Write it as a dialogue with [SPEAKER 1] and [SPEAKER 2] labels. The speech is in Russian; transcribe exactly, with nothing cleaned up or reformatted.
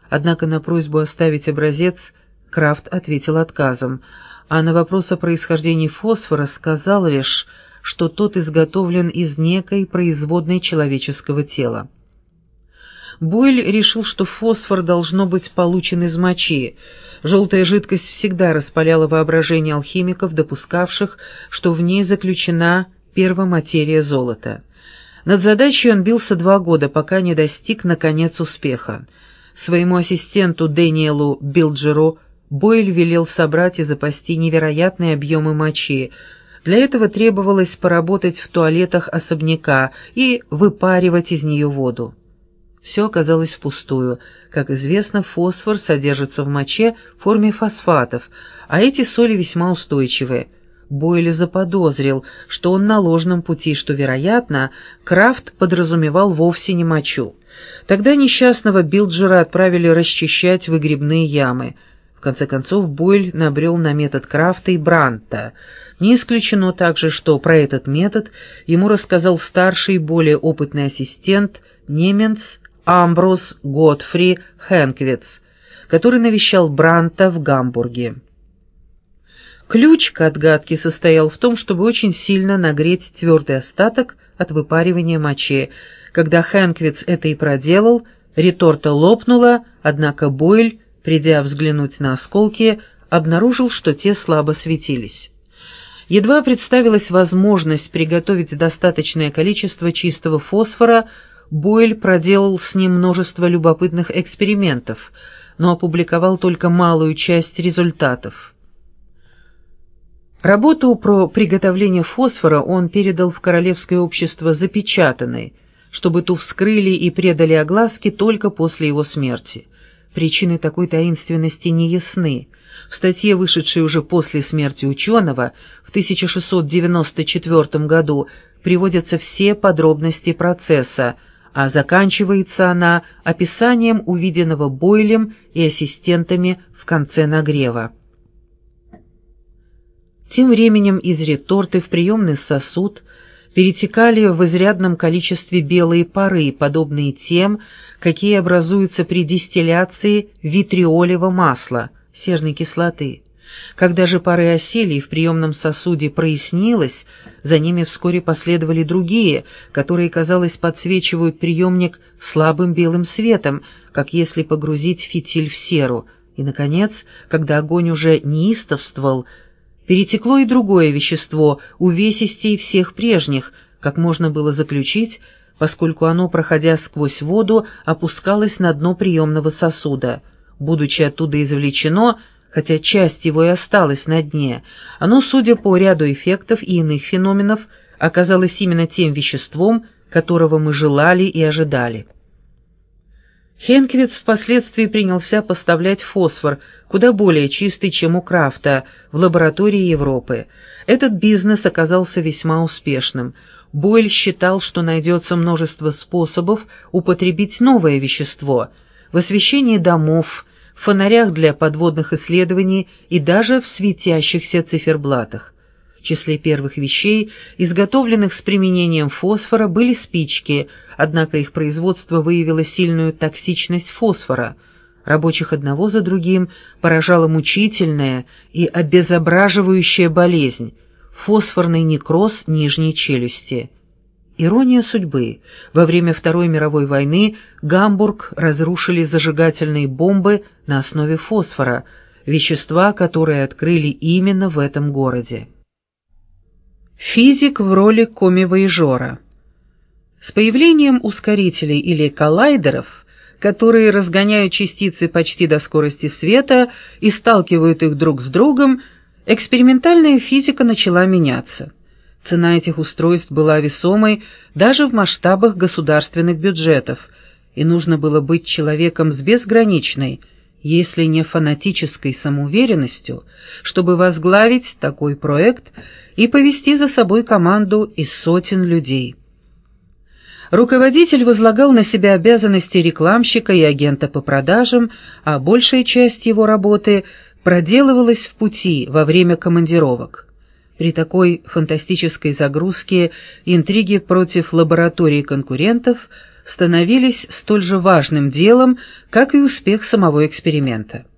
[SPEAKER 1] Однако на просьбу оставить образец Крафт ответил отказом, а на вопрос о происхождении фосфора сказал лишь, что тот изготовлен из некой производной человеческого тела. Бойль решил, что фосфор должно быть получен из мочи. Желтая жидкость всегда распаляла воображение алхимиков, допускавших, что в ней заключена первоматерия золота. Над задачей он бился два года, пока не достиг, наконец, успеха. Своему ассистенту Дэниелу Билджеру Бойль велел собрать и запасти невероятные объемы мочи. Для этого требовалось поработать в туалетах особняка и выпаривать из нее воду. Все оказалось впустую. Как известно, фосфор содержится в моче в форме фосфатов, а эти соли весьма устойчивы. Бойль заподозрил, что он на ложном пути, что, вероятно, Крафт подразумевал вовсе не мочу. Тогда несчастного Билджера отправили расчищать выгребные ямы. В конце концов, Бойль набрел на метод Крафта и Бранта. Не исключено также, что про этот метод ему рассказал старший и более опытный ассистент, немец Амброс Готфри Хенквиц, который навещал Бранта в Гамбурге. Ключ к отгадке состоял в том, чтобы очень сильно нагреть твердый остаток от выпаривания мочи. Когда Хенквиц это и проделал, реторта лопнула, однако Бойль, придя взглянуть на осколки, обнаружил, что те слабо светились. Едва представилась возможность приготовить достаточное количество чистого фосфора, Бойль проделал с ним множество любопытных экспериментов, но опубликовал только малую часть результатов. Работу про приготовление фосфора он передал в Королевское общество запечатанной, чтобы ту вскрыли и предали огласке только после его смерти. Причины такой таинственности не ясны. В статье, вышедшей уже после смерти ученого, в тысяча шестьсот девяносто четвёртом году приводятся все подробности процесса, а заканчивается она описанием увиденного Бойлем и ассистентами в конце нагрева. Тем временем из реторты в приемный сосуд перетекали в изрядном количестве белые пары, подобные тем, какие образуются при дистилляции витриолевого масла, серной кислоты. Когда же пары осели и в приемном сосуде прояснилось, за ними вскоре последовали другие, которые, казалось, подсвечивают приемник слабым белым светом, как если погрузить фитиль в серу. И, наконец, когда огонь уже неистовствовал, перетекло и другое вещество, увесистее всех прежних, как можно было заключить, поскольку оно, проходя сквозь воду, опускалось на дно приемного сосуда. Будучи оттуда извлечено, хотя часть его и осталась на дне, оно, судя по ряду эффектов и иных феноменов, оказалось именно тем веществом, которого мы желали и ожидали. Хенквиц впоследствии принялся поставлять фосфор, куда более чистый, чем у Крафта, в лаборатории Европы. Этот бизнес оказался весьма успешным. Бойль считал, что найдется множество способов употребить новое вещество в освещении домов, в фонарях для подводных исследований и даже в светящихся циферблатах. В числе первых вещей, изготовленных с применением фосфора, были спички, однако их производство выявило сильную токсичность фосфора. Рабочих одного за другим поражала мучительная и обезображивающая болезнь – фосфорный некроз нижней челюсти. Ирония судьбы. Во время Второй мировой войны Гамбург разрушили зажигательные бомбы на основе фосфора, вещества, которые открыли именно в этом городе. Физик в роли коми-вояжера. С появлением ускорителей или коллайдеров, которые разгоняют частицы почти до скорости света и сталкивают их друг с другом, экспериментальная физика начала меняться. Цена этих устройств была весомой даже в масштабах государственных бюджетов, и нужно было быть человеком с безграничной, если не фанатической самоуверенностью, чтобы возглавить такой проект и повести за собой команду из сотен людей. Руководитель возлагал на себя обязанности рекламщика и агента по продажам, а большая часть его работы проделывалась в пути во время командировок. При такой фантастической загрузке интриги против лабораторий конкурентов становились столь же важным делом, как и успех самого эксперимента.